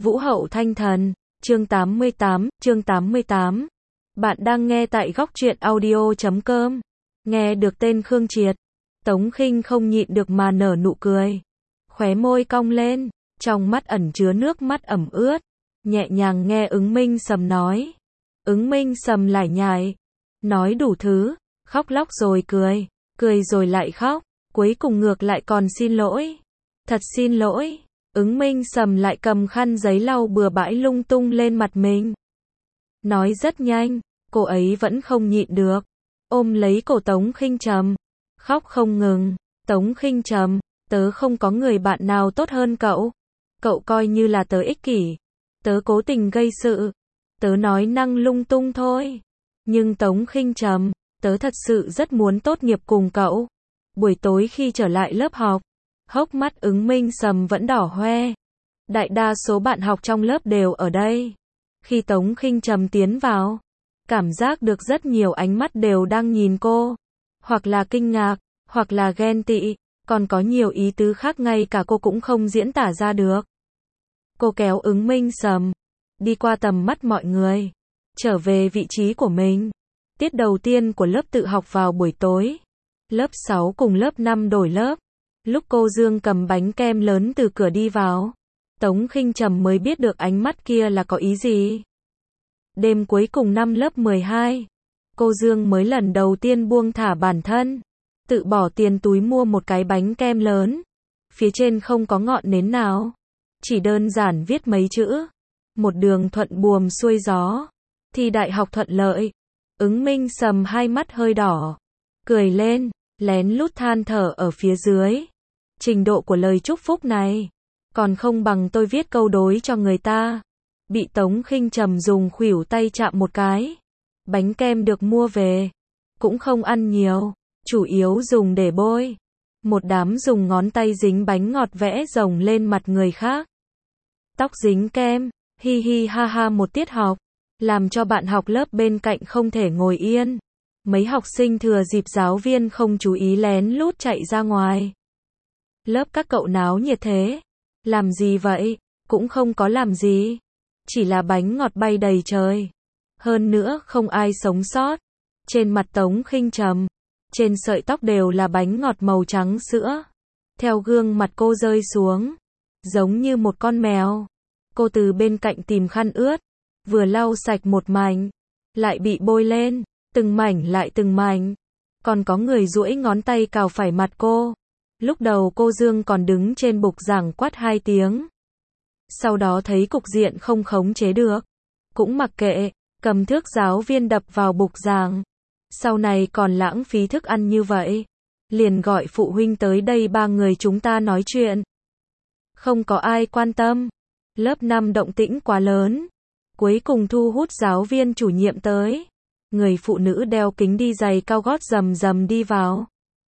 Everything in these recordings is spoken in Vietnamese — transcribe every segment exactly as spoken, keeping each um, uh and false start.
Vũ hậu thanh thần, chương tám mươi tám, chương tám mươi tám. Bạn đang nghe tại góc truyện audio chấm com. Nghe được tên Khương Triệt, Tống Khinh không nhịn được mà nở nụ cười. Khóe môi cong lên, trong mắt ẩn chứa nước mắt ẩm ướt, nhẹ nhàng nghe Ứng Minh Sầm nói. Ứng Minh Sầm lải nhải, nói đủ thứ, khóc lóc rồi cười, cười rồi lại khóc, cuối cùng ngược lại còn xin lỗi. Thật xin lỗi. Ứng Minh Sầm lại cầm khăn giấy lau bừa bãi lung tung lên mặt mình. Nói rất nhanh, cô ấy vẫn không nhịn được, ôm lấy cổ Tống Khinh Trầm, khóc không ngừng. Tống Khinh Trầm, tớ không có người bạn nào tốt hơn cậu. Cậu coi như là tớ ích kỷ, tớ cố tình gây sự, tớ nói năng lung tung thôi. Nhưng Tống Khinh Trầm, tớ thật sự rất muốn tốt nghiệp cùng cậu. Buổi tối khi trở lại lớp học, hốc mắt Ứng Minh Sầm vẫn đỏ hoe. Đại đa số bạn học trong lớp đều ở đây. Khi Tống Khinh Trầm tiến vào, cảm giác được rất nhiều ánh mắt đều đang nhìn cô. Hoặc là kinh ngạc, hoặc là ghen tị, còn có nhiều ý tứ khác ngay cả cô cũng không diễn tả ra được. Cô kéo Ứng Minh Sầm, đi qua tầm mắt mọi người, trở về vị trí của mình. Tiết đầu tiên của lớp tự học vào buổi tối. Lớp sáu cùng lớp năm đổi lớp. Lúc cô Dương cầm bánh kem lớn từ cửa đi vào, Tống Khinh Trầm mới biết được ánh mắt kia là có ý gì. Đêm cuối cùng năm lớp mười hai, cô Dương mới lần đầu tiên buông thả bản thân, tự bỏ tiền túi mua một cái bánh kem lớn. Phía trên không có ngọn nến nào, chỉ đơn giản viết mấy chữ. Một đường thuận buồm xuôi gió, thi đại học thuận lợi. Ứng Minh Sầm hai mắt hơi đỏ, cười lên, lén lút than thở ở phía dưới. Trình độ của lời chúc phúc này, còn không bằng tôi viết câu đối cho người ta. Bị Tống Khinh Trầm dùng khuỷu tay chạm một cái. Bánh kem được mua về, cũng không ăn nhiều, chủ yếu dùng để bôi. Một đám dùng ngón tay dính bánh ngọt vẽ rồng lên mặt người khác. Tóc dính kem, hi hi ha ha một tiết học, làm cho bạn học lớp bên cạnh không thể ngồi yên. Mấy học sinh thừa dịp giáo viên không chú ý lén lút chạy ra ngoài. Lớp các cậu náo nhiệt thế, làm gì vậy? Cũng không có làm gì, chỉ là bánh ngọt bay đầy trời. Hơn nữa không ai sống sót. Trên mặt Tống Khinh Trầm, trên sợi tóc đều là bánh ngọt màu trắng sữa. Theo gương mặt cô rơi xuống, giống như một con mèo. Cô từ bên cạnh tìm khăn ướt, vừa lau sạch một mảnh, lại bị bôi lên, từng mảnh lại từng mảnh. Còn có người duỗi ngón tay cào phải mặt cô. Lúc đầu cô Dương còn đứng trên bục giảng quát hai tiếng. Sau đó thấy cục diện không khống chế được, cũng mặc kệ, cầm thước giáo viên đập vào bục giảng. Sau này còn lãng phí thức ăn như vậy, liền gọi phụ huynh tới đây ba người chúng ta nói chuyện. Không có ai quan tâm. Lớp năm động tĩnh quá lớn, cuối cùng thu hút giáo viên chủ nhiệm tới. Người phụ nữ đeo kính đi giày cao gót rầm rầm đi vào.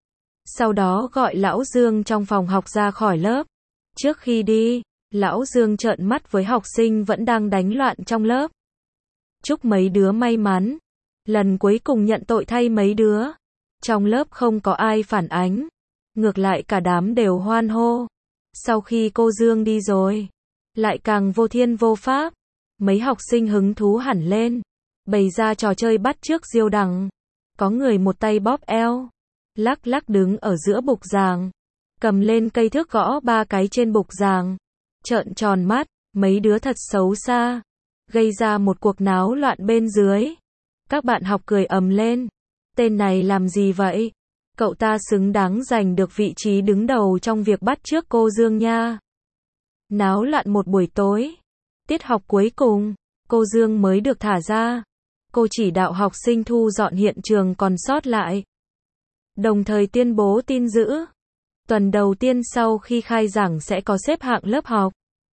Sau đó gọi lão Dương trong phòng học ra khỏi lớp. Trước khi đi, lão Dương trợn mắt với học sinh vẫn đang đánh loạn trong lớp. Chúc mấy đứa may mắn. Lần cuối cùng nhận tội thay mấy đứa. Trong lớp không có ai phản ánh, ngược lại cả đám đều hoan hô. Sau khi cô Dương đi rồi, lại càng vô thiên vô pháp. Mấy học sinh hứng thú hẳn lên, bày ra trò chơi bắt chước diêu đằng. Có người một tay bóp eo, lắc lắc đứng ở giữa bục giảng, cầm lên cây thước gõ ba cái trên bục giảng, trợn tròn mắt. Mấy đứa thật xấu xa, gây ra một cuộc náo loạn bên dưới. Các bạn học cười ầm lên. Tên này làm gì vậy? Cậu ta xứng đáng giành được vị trí đứng đầu trong việc bắt chước cô Dương nha. Náo loạn một buổi tối. Tiết học cuối cùng, cô Dương mới được thả ra. Cô chỉ đạo học sinh thu dọn hiện trường còn sót lại, đồng thời tuyên bố tin dữ. Tuần đầu tiên sau khi khai giảng sẽ có xếp hạng lớp học.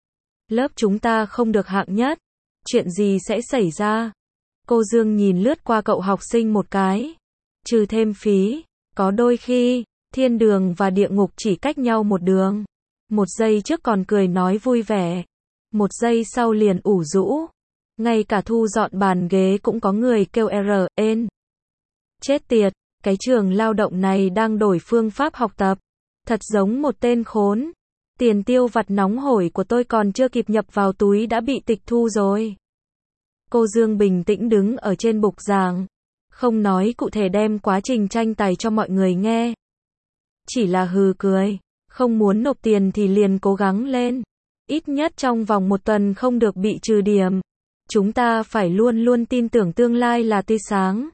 Lớp chúng ta không được hạng nhất. Chuyện gì sẽ xảy ra? Cô Dương nhìn lướt qua cậu học sinh một cái. Trừ thêm phí, có đôi khi, thiên đường và địa ngục chỉ cách nhau một đường. Một giây trước còn cười nói vui vẻ, một giây sau liền ủ rũ. Ngay cả thu dọn bàn ghế cũng có người kêu R, N. Chết tiệt, cái trường lao động này đang đổi phương pháp học tập. Thật giống một tên khốn. Tiền tiêu vặt nóng hổi của tôi còn chưa kịp nhập vào túi đã bị tịch thu rồi. Cô Dương bình tĩnh đứng ở trên bục giảng, không nói cụ thể đem quá trình tranh tài cho mọi người nghe. Chỉ là hừ cười, không muốn nộp tiền thì liền cố gắng lên. Ít nhất trong vòng một tuần không được bị trừ điểm. Chúng ta phải luôn luôn tin tưởng tương lai là tươi sáng.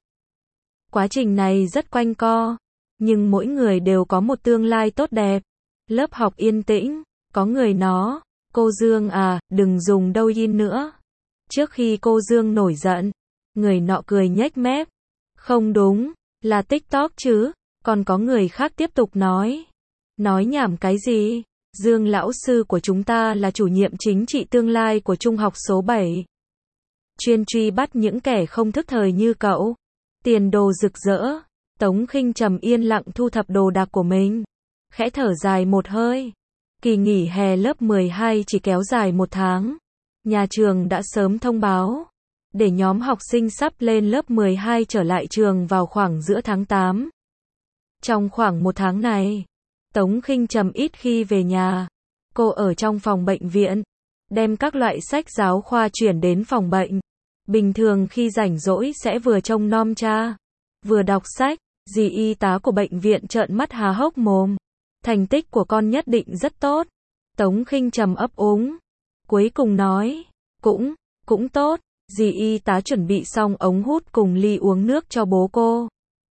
Quá trình này rất quanh co, nhưng mỗi người đều có một tương lai tốt đẹp. Lớp học yên tĩnh, có người nói, cô Dương à, đừng dùng Douyin nữa. Trước khi cô Dương nổi giận, người nọ cười nhếch mép. Không đúng, là TikTok chứ. Còn có người khác tiếp tục nói. Nói nhảm cái gì? Dương lão sư của chúng ta là chủ nhiệm chính trị tương lai của trung học số bảy. Chuyên truy bắt những kẻ không thức thời như cậu. Tiền đồ rực rỡ. Tống Khinh Trầm yên lặng thu thập đồ đạc của mình. Khẽ thở dài một hơi. Kỳ nghỉ hè lớp mười hai chỉ kéo dài một tháng. Nhà trường đã sớm thông báo. Để nhóm học sinh sắp lên lớp mười hai trở lại trường vào khoảng giữa tháng tám. Trong khoảng một tháng này, Tống Khinh Trầm ít khi về nhà. Cô ở trong phòng bệnh viện, đem các loại sách giáo khoa chuyển đến phòng bệnh. Bình thường khi rảnh rỗi sẽ vừa trông nom cha, vừa đọc sách. Dì y tá của bệnh viện trợn mắt há hốc mồm. Thành tích của con nhất định rất tốt. Tống Khinh Trầm ấp úng. Cuối cùng nói, cũng, cũng tốt. Dì y tá chuẩn bị xong ống hút cùng ly uống nước cho bố cô.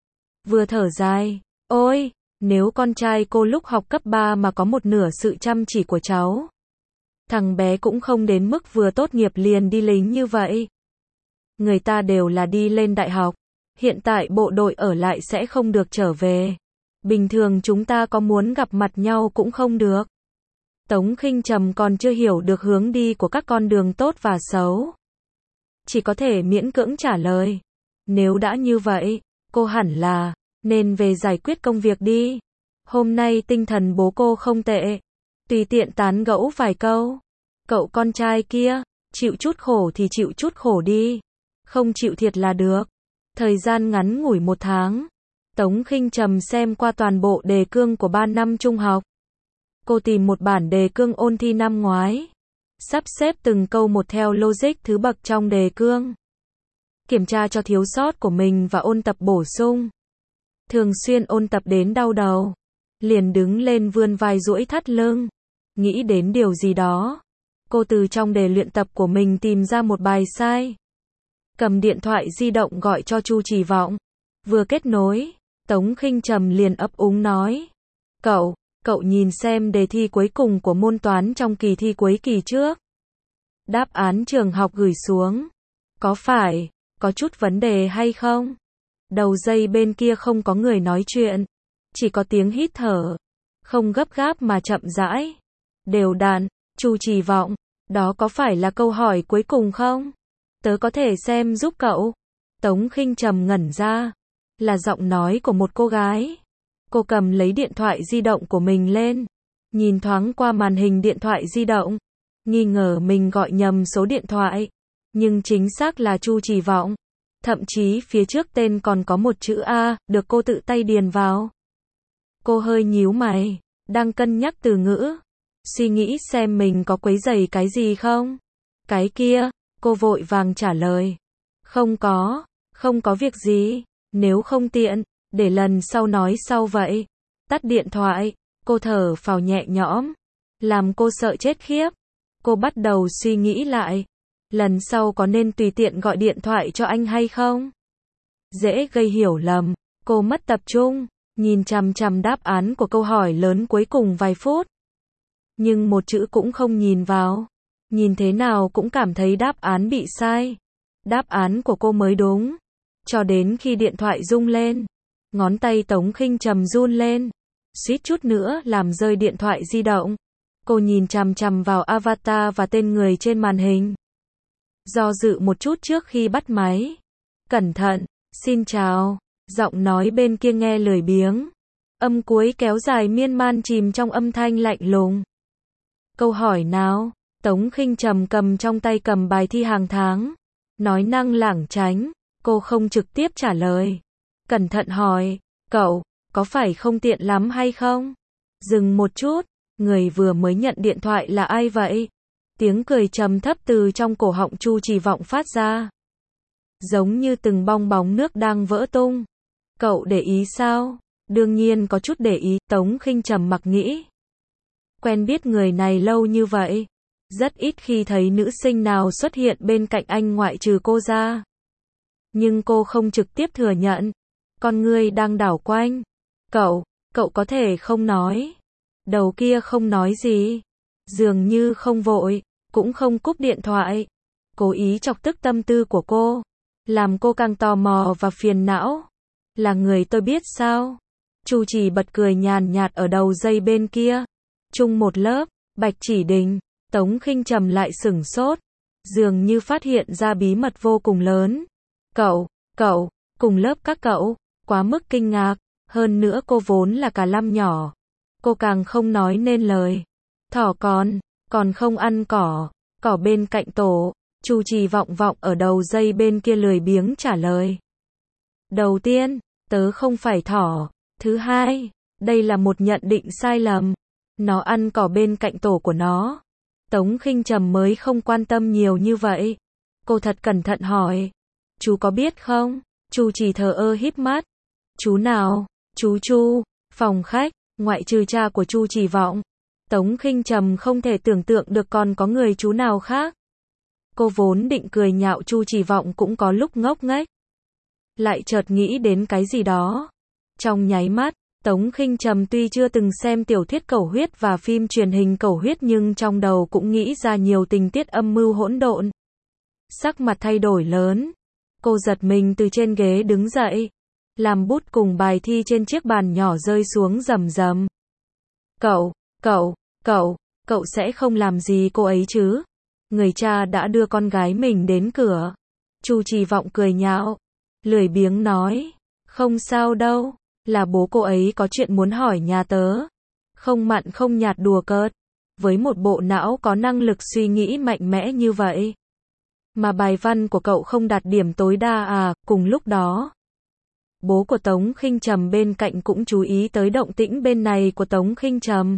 Vừa thở dài, ôi, nếu con trai cô lúc học cấp ba mà có một nửa sự chăm chỉ của cháu. Thằng bé cũng không đến mức vừa tốt nghiệp liền đi lính như vậy. Người ta đều là đi lên đại học. Hiện tại bộ đội ở lại sẽ không được trở về. Bình thường chúng ta có muốn gặp mặt nhau cũng không được. Tống Khinh Trầm còn chưa hiểu được hướng đi của các con đường tốt và xấu. Chỉ có thể miễn cưỡng trả lời. Nếu đã như vậy, cô hẳn là nên về giải quyết công việc đi. Hôm nay tinh thần bố cô không tệ. Tùy tiện tán gẫu vài câu. Cậu con trai kia, chịu chút khổ thì chịu chút khổ đi. Không chịu thiệt là được. Thời gian ngắn ngủi một tháng. Tống Khinh Trầm xem qua toàn bộ đề cương của ba năm trung học. Cô tìm một bản đề cương ôn thi năm ngoái. Sắp xếp từng câu một theo logic thứ bậc trong đề cương. Kiểm tra cho thiếu sót của mình và ôn tập bổ sung. Thường xuyên ôn tập đến đau đầu. Liền đứng lên vươn vai duỗi thắt lưng. Nghĩ đến điều gì đó. Cô từ trong đề luyện tập của mình tìm ra một bài sai. Cầm điện thoại di động gọi cho Chu Trì Vọng. Vừa kết nối, Tống Khinh Trầm liền ấp úng nói. Cậu, cậu nhìn xem đề thi cuối cùng của môn toán trong kỳ thi cuối kỳ trước. Đáp án trường học gửi xuống. Có phải, có chút vấn đề hay không? Đầu dây bên kia không có người nói chuyện. Chỉ có tiếng hít thở. Không gấp gáp mà chậm rãi. Đều đặn, Chu Trì Vọng. Đó có phải là câu hỏi cuối cùng không? Tớ có thể xem giúp cậu. Tống Khinh Trầm ngẩn ra. Là giọng nói của một cô gái. Cô cầm lấy điện thoại di động của mình lên. Nhìn thoáng qua màn hình điện thoại di động. Nghi ngờ mình gọi nhầm số điện thoại. Nhưng chính xác là Chu Trì Vọng. Thậm chí phía trước tên còn có một chữ A, được cô tự tay điền vào. Cô hơi nhíu mày. Đang cân nhắc từ ngữ. Suy nghĩ xem mình có quấy rầy cái gì không. Cái kia. Cô vội vàng trả lời. Không có, không có việc gì. Nếu không tiện, để lần sau nói sau vậy. Tắt điện thoại, cô thở phào nhẹ nhõm. Làm cô sợ chết khiếp. Cô bắt đầu suy nghĩ lại. Lần sau có nên tùy tiện gọi điện thoại cho anh hay không? Dễ gây hiểu lầm. Cô mất tập trung, nhìn chằm chằm đáp án của câu hỏi lớn cuối cùng vài phút. Nhưng một chữ cũng không nhìn vào. Nhìn thế nào cũng cảm thấy đáp án bị sai. Đáp án của cô mới đúng. Cho đến khi điện thoại rung lên. Ngón tay Tống Khinh Trầm run lên. Suýt chút nữa làm rơi điện thoại di động. Cô nhìn chằm chằm vào avatar và tên người trên màn hình. Do dự một chút trước khi bắt máy. Cẩn thận, xin chào. Giọng nói bên kia nghe lười biếng. Âm cuối kéo dài miên man chìm trong âm thanh lạnh lùng. Câu hỏi nào? Tống Khinh Trầm cầm trong tay cầm bài thi hàng tháng. Nói năng lảng tránh. Cô không trực tiếp trả lời. Cẩn thận hỏi. Cậu, có phải không tiện lắm hay không? Dừng một chút. Người vừa mới nhận điện thoại là ai vậy? Tiếng cười trầm thấp từ trong cổ họng Chu Trì Vọng phát ra. Giống như từng bong bóng nước đang vỡ tung. Cậu để ý sao? Đương nhiên có chút để ý, Tống Khinh trầm mặc nghĩ. Quen biết người này lâu như vậy. Rất ít khi thấy nữ sinh nào xuất hiện bên cạnh anh ngoại trừ cô ra. Nhưng cô không trực tiếp thừa nhận. Con ngươi đang đảo quanh. Cậu, cậu có thể không nói. Đầu kia không nói gì. Dường như không vội, cũng không cúp điện thoại. Cố ý chọc tức tâm tư của cô. Làm cô càng tò mò và phiền não. Là người tôi biết sao? Chu Trì bật cười nhàn nhạt ở đầu dây bên kia. Chung một lớp, Bạch Chỉ Đình. Tống Khinh trầm lại sửng sốt. Dường như phát hiện ra bí mật vô cùng lớn. Cậu, cậu, cùng lớp các cậu, quá mức kinh ngạc. Hơn nữa cô vốn là cả lăm nhỏ. Cô càng không nói nên lời. Thỏ con, còn không ăn cỏ. Cỏ bên cạnh tổ. Chu Trì vọng vọng ở đầu dây bên kia lười biếng trả lời. Đầu tiên, tớ không phải thỏ. Thứ hai, đây là một nhận định sai lầm. Nó ăn cỏ bên cạnh tổ của nó. Tống Khinh trầm mới không quan tâm nhiều như vậy. Cô thật cẩn thận hỏi. Chú có biết không? Chu Trì thờ ơ híp mắt. Chú nào? Chú Chu. Phòng khách, ngoại trừ cha của Chu Trì Vọng. Tống Khinh trầm không thể tưởng tượng được còn có người chú nào khác. Cô vốn định cười nhạo Chu Trì Vọng cũng có lúc ngốc nghếch. Lại chợt nghĩ đến cái gì đó. Trong nháy mắt, Tống Khinh trầm tuy chưa từng xem tiểu thuyết Cẩu Huyết và phim truyền hình Cẩu Huyết nhưng trong đầu cũng nghĩ ra nhiều tình tiết âm mưu hỗn độn. Sắc mặt thay đổi lớn. Cô giật mình từ trên ghế đứng dậy. Làm bút cùng bài thi trên chiếc bàn nhỏ rơi xuống rầm rầm. Cậu, cậu, cậu, cậu sẽ không làm gì cô ấy chứ? Người cha đã đưa con gái mình đến cửa. Chu Trì Vọng cười nhạo. Lười biếng nói. Không sao đâu. Là bố cô ấy có chuyện muốn hỏi nhà tớ. Không mặn không nhạt đùa cợt. Với một bộ não có năng lực suy nghĩ mạnh mẽ như vậy. Mà bài văn của cậu không đạt điểm tối đa à? Cùng lúc đó, bố của Tống Khinh trầm bên cạnh cũng chú ý tới động tĩnh bên này của Tống Khinh trầm.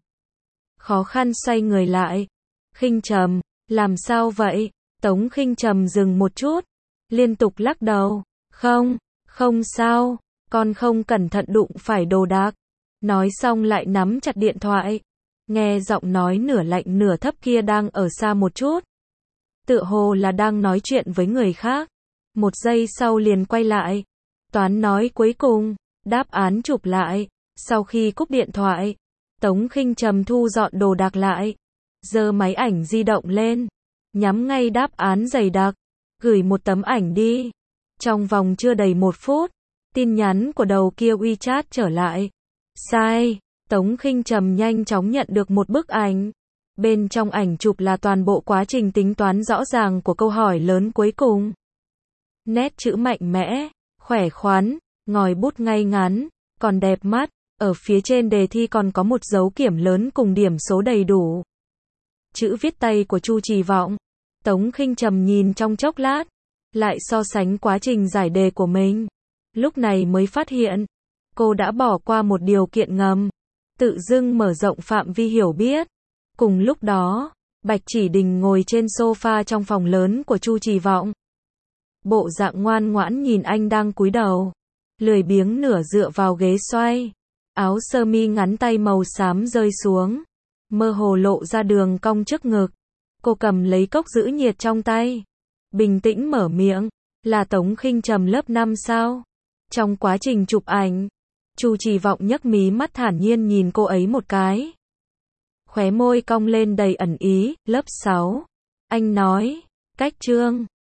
Khó khăn xoay người lại. Khinh trầm, làm sao vậy? Tống Khinh trầm dừng một chút. Liên tục lắc đầu. Không, không sao. Con không cẩn thận đụng phải đồ đạc. Nói xong lại nắm chặt điện thoại. Nghe giọng nói nửa lạnh nửa thấp kia đang ở xa một chút. Tựa hồ là đang nói chuyện với người khác. Một giây sau liền quay lại. Toán nói cuối cùng. Đáp án chụp lại. Sau khi cúp điện thoại, Tống Khinh trầm thu dọn đồ đạc lại. Giơ máy ảnh di động lên. Nhắm ngay đáp án dày đặc. Gửi một tấm ảnh đi. Trong vòng chưa đầy một phút. Tin nhắn của đầu kia WeChat trở lại. Sai. Tống Khinh trầm nhanh chóng nhận được một bức ảnh. Bên trong ảnh chụp là toàn bộ quá trình tính toán rõ ràng của câu hỏi lớn cuối cùng. Nét chữ mạnh mẽ, khỏe khoắn, ngòi bút ngay ngắn, còn đẹp mắt. Ở phía trên đề thi còn có một dấu kiểm lớn cùng điểm số đầy đủ. Chữ viết tay của Chu Trì Vọng. Tống Khinh trầm nhìn trong chốc lát. Lại so sánh quá trình giải đề của mình. Lúc này mới phát hiện. Cô đã bỏ qua một điều kiện ngầm. Tự dưng mở rộng phạm vi hiểu biết. Cùng lúc đó, Bạch Chỉ Đình ngồi trên sofa trong phòng lớn của Chu Trì Vọng. Bộ dạng ngoan ngoãn nhìn anh đang cúi đầu. Lười biếng nửa dựa vào ghế xoay. Áo sơ mi ngắn tay màu xám rơi xuống. Mơ hồ lộ ra đường cong trước ngực. Cô cầm lấy cốc giữ nhiệt trong tay. Bình tĩnh mở miệng. Là Tống Khinh trầm lớp năm sao? Trong quá trình chụp ảnh, Chu Trì Vọng nhấc mí mắt thản nhiên nhìn cô ấy một cái. Khóe môi cong lên đầy ẩn ý. Lớp sáu. Anh nói. Cách chương.